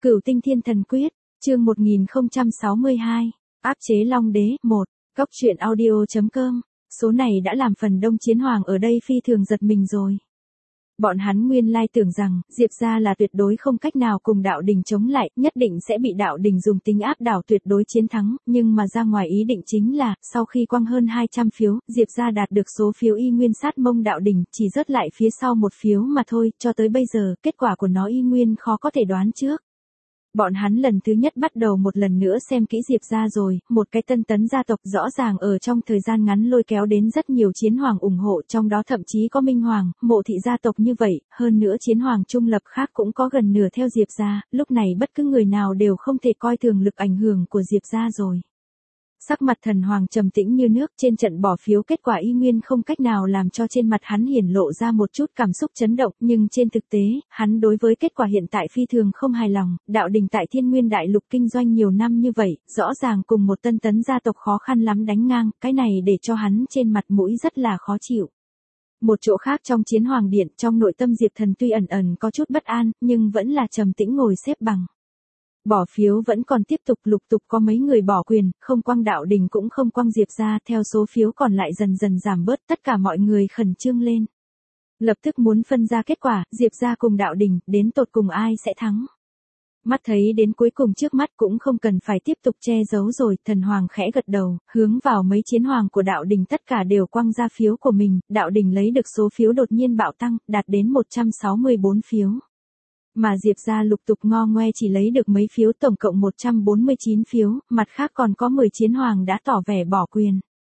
Cửu Tinh Thiên Thần Quyết, chương 1062, áp chế Long Đế, 1, Cốc truyện audio.com, số này đã làm phần đông chiến hoàng ở đây phi thường giật mình rồi. Bọn hắn nguyên lai tưởng rằng, Diệp gia là tuyệt đối không cách nào cùng đạo đình chống lại, nhất định sẽ bị đạo đình dùng tính áp đảo tuyệt đối chiến thắng, nhưng mà ra ngoài ý định chính là, sau khi quăng hơn 200 phiếu, Diệp gia đạt được số phiếu y nguyên sát mông đạo đình, chỉ rớt lại phía sau một phiếu mà thôi, cho tới bây giờ, kết quả của nó y nguyên khó có thể đoán trước. Bọn hắn lần thứ nhất bắt đầu một lần nữa xem kỹ Diệp gia rồi, một cái tân tấn gia tộc rõ ràng ở trong thời gian ngắn lôi kéo đến rất nhiều chiến hoàng ủng hộ, trong đó thậm chí có Minh Hoàng, Mộ thị gia tộc như vậy, hơn nữa chiến hoàng trung lập khác cũng có gần nửa theo Diệp gia, lúc này bất cứ người nào đều không thể coi thường lực ảnh hưởng của Diệp gia rồi. Sắc mặt Thần Hoàng trầm tĩnh như nước, trên trận bỏ phiếu kết quả y nguyên không cách nào làm cho trên mặt hắn hiển lộ ra một chút cảm xúc chấn động, nhưng trên thực tế, hắn đối với kết quả hiện tại phi thường không hài lòng, đạo đình tại Thiên Nguyên Đại Lục kinh doanh nhiều năm như vậy, rõ ràng cùng một tân tấn gia tộc khó khăn lắm đánh ngang, cái này để cho hắn trên mặt mũi rất là khó chịu. Một chỗ khác trong Chiến Hoàng Điện, trong nội tâm Diệp Thần tuy ẩn ẩn có chút bất an, nhưng vẫn là trầm tĩnh ngồi xếp bằng. Bỏ phiếu vẫn còn tiếp tục lục tục có mấy người bỏ quyền, không quăng đạo đình cũng không quăng Diệp gia, theo số phiếu còn lại dần dần giảm bớt, tất cả mọi người khẩn trương lên. Lập tức muốn phân ra kết quả, Diệp gia cùng đạo đình, đến tột cùng ai sẽ thắng. Mắt thấy đến cuối cùng trước mắt cũng không cần phải tiếp tục che giấu rồi, Thần Hoàng khẽ gật đầu, hướng vào mấy chiến hoàng của đạo đình tất cả đều quăng ra phiếu của mình, đạo đình lấy được số phiếu đột nhiên bạo tăng, đạt đến 164 phiếu. Mà Diệp gia lục tục ngo ngoe chỉ lấy được mấy phiếu, tổng cộng 149 phiếu, mặt khác còn có 10 chiến hoàng đã tỏ vẻ bỏ quyền.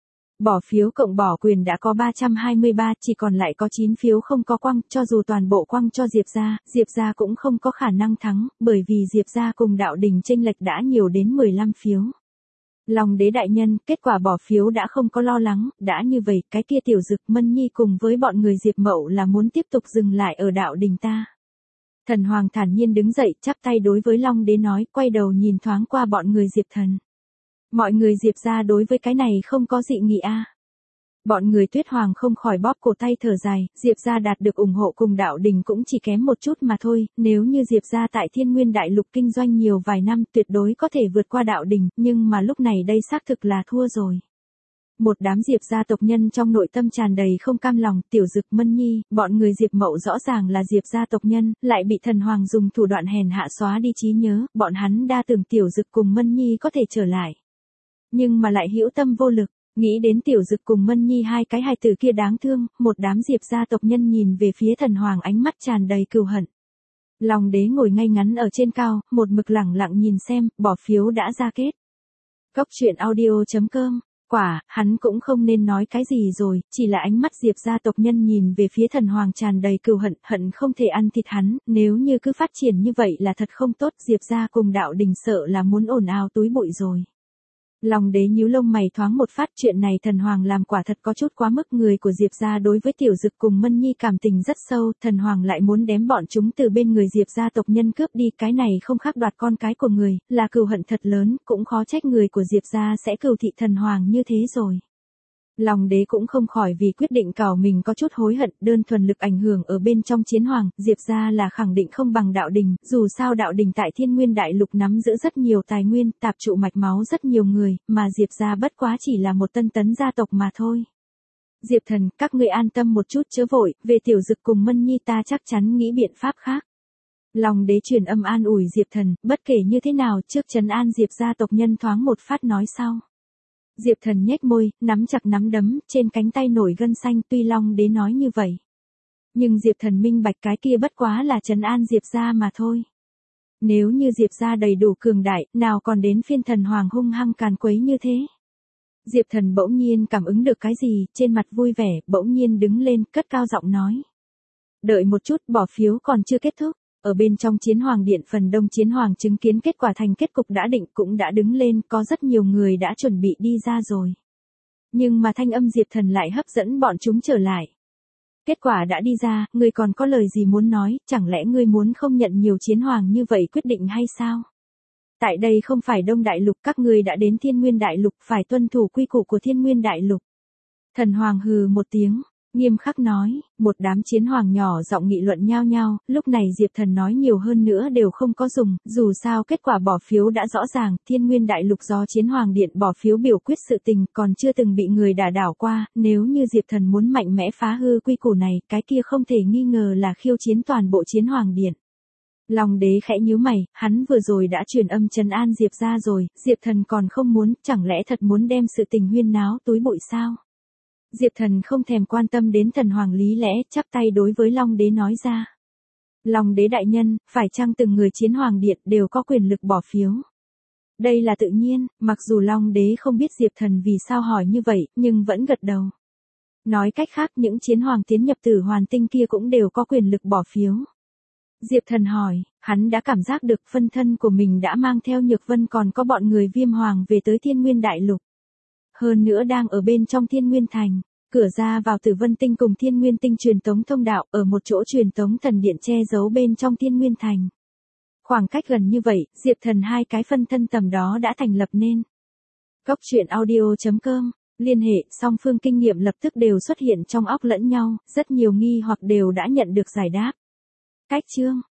Bỏ phiếu cộng bỏ quyền đã có 323, chỉ còn lại có 9 phiếu không có quăng, cho dù toàn bộ quăng cho Diệp gia cũng không có khả năng thắng, bởi vì Diệp gia cùng đạo đình chênh lệch đã nhiều đến 15 phiếu. Long Đế đại nhân, kết quả bỏ phiếu đã không có lo lắng, đã như vậy, cái kia Tiểu Dực, Mân Nhi cùng với bọn người Diệp Mậu là muốn tiếp tục dừng lại ở đạo đình ta. Thần Hoàng thản nhiên đứng dậy, chắp tay đối với Long Đế nói, quay đầu nhìn thoáng qua bọn người Diệp Thần. Mọi người Diệp gia đối với cái này không có dị nghị a. Bọn người Tuyết Hoàng không khỏi bóp cổ tay thở dài, Diệp gia đạt được ủng hộ cùng đạo đình cũng chỉ kém một chút mà thôi, nếu như Diệp gia tại Thiên Nguyên Đại Lục kinh doanh nhiều vài năm tuyệt đối có thể vượt qua đạo đình, nhưng mà lúc này đây xác thực là thua rồi. Một đám Diệp gia tộc nhân trong nội tâm tràn đầy không cam lòng, Tiểu Dực, Mân Nhi, bọn người Diệp Mậu rõ ràng là Diệp gia tộc nhân, lại bị Thần Hoàng dùng thủ đoạn hèn hạ xóa đi trí nhớ, bọn hắn đa tưởng Tiểu Dực cùng Mân Nhi có thể trở lại. Nhưng mà lại hữu tâm vô lực, nghĩ đến Tiểu Dực cùng Mân Nhi hai cái hài tử kia đáng thương, một đám Diệp gia tộc nhân nhìn về phía Thần Hoàng ánh mắt tràn đầy cừu hận. Long Đế ngồi ngay ngắn ở trên cao, một mực lẳng lặng nhìn xem, bỏ phiếu đã ra kết. Cốc truyện audio.com. Quả, hắn cũng không nên nói cái gì rồi, chỉ là ánh mắt Diệp gia tộc nhân nhìn về phía Thần Hoàng tràn đầy cừu hận, hận không thể ăn thịt hắn, nếu như cứ phát triển như vậy là thật không tốt, Diệp gia cùng đạo đình sợ là muốn ồn ào túi bụi rồi. Long Đế nhíu lông mày thoáng một phát, chuyện này Thần Hoàng làm quả thật có chút quá mức, người của Diệp gia đối với Tiểu Dực cùng Mân Nhi cảm tình rất sâu, Thần Hoàng lại muốn đếm bọn chúng từ bên người Diệp gia tộc nhân cướp đi, cái này không khác đoạt con cái của người, là cừu hận thật lớn, cũng khó trách người của Diệp gia sẽ cừu thị Thần Hoàng như thế rồi. Long Đế cũng không khỏi vì quyết định cào mình có chút hối hận, đơn thuần lực ảnh hưởng ở bên trong chiến hoàng, Diệp gia là khẳng định không bằng đạo đình, dù sao đạo đình tại Thiên Nguyên Đại Lục nắm giữ rất nhiều tài nguyên, tạp trụ mạch máu rất nhiều người, mà Diệp gia bất quá chỉ là một tân tấn gia tộc mà thôi. Diệp Thần, các ngươi an tâm một chút chớ vội, về Tiểu Dực cùng Mân Nhi ta chắc chắn nghĩ biện pháp khác. Long Đế truyền âm an ủi Diệp Thần, bất kể như thế nào, trước trấn an Diệp gia tộc nhân thoáng một phát nói sau. Diệp Thần nhếch môi, nắm chặt nắm đấm, trên cánh tay nổi gân xanh, tuy Long Đế nói như vậy. Nhưng Diệp Thần minh bạch cái kia bất quá là trấn an Diệp gia mà thôi. Nếu như Diệp gia đầy đủ cường đại, nào còn đến phiên Thần Hoàng hung hăng càn quấy như thế. Diệp Thần bỗng nhiên cảm ứng được cái gì, trên mặt vui vẻ, bỗng nhiên đứng lên, cất cao giọng nói. Đợi một chút, bỏ phiếu còn chưa kết thúc. Ở bên trong Chiến Hoàng Điện, phần đông chiến hoàng chứng kiến kết quả thành kết cục đã định cũng đã đứng lên, có rất nhiều người đã chuẩn bị đi ra rồi. Nhưng mà thanh âm Diệp Thần lại hấp dẫn bọn chúng trở lại. Kết quả đã đi ra, ngươi còn có lời gì muốn nói, chẳng lẽ ngươi muốn không nhận nhiều chiến hoàng như vậy quyết định hay sao? Tại đây không phải Đông Đại Lục, các ngươi đã đến Thiên Nguyên Đại Lục, phải tuân thủ quy củ của Thiên Nguyên Đại Lục. Thần Hoàng hừ một tiếng. Nghiêm khắc nói, một đám chiến hoàng nhỏ giọng nghị luận nhao nhao, lúc này Diệp Thần nói nhiều hơn nữa đều không có dùng, dù sao kết quả bỏ phiếu đã rõ ràng, Thiên Nguyên Đại Lục do chiến hoàng điện bỏ phiếu biểu quyết sự tình còn chưa từng bị người đả đảo qua, nếu như Diệp Thần muốn mạnh mẽ phá hư quy củ này, cái kia không thể nghi ngờ là khiêu chiến toàn bộ chiến hoàng điện. Long đế khẽ nhíu mày, hắn vừa rồi đã truyền âm trấn an Diệp ra rồi, Diệp Thần còn không muốn, chẳng lẽ thật muốn đem sự tình huyên náo túi bụi sao? Diệp Thần không thèm quan tâm đến thần hoàng lý lẽ, chắp tay đối với Long đế nói ra. Long đế đại nhân, phải chăng từng người chiến hoàng điện đều có quyền lực bỏ phiếu? Đây là tự nhiên, mặc dù Long đế không biết Diệp Thần vì sao hỏi như vậy, nhưng vẫn gật đầu. Nói cách khác những chiến hoàng tiến nhập Tử Hoàn Tinh kia cũng đều có quyền lực bỏ phiếu. Diệp Thần hỏi, hắn đã cảm giác được phân thân của mình đã mang theo Nhược Vân còn có bọn người Viêm Hoàng về tới Thiên Nguyên Đại Lục. Hơn nữa đang ở bên trong Thiên Nguyên Thành, cửa ra vào Tử Vân Tinh cùng Thiên Nguyên Tinh truyền tống thông đạo ở một chỗ truyền tống thần điện che giấu bên trong Thiên Nguyên Thành. Khoảng cách gần như vậy, Diệp Thần hai cái phân thân tầm đó đã thành lập nên. Cốc truyện audio.com, liên hệ song phương kinh nghiệm lập tức đều xuất hiện trong óc lẫn nhau, rất nhiều nghi hoặc đều đã nhận được giải đáp. Cách chương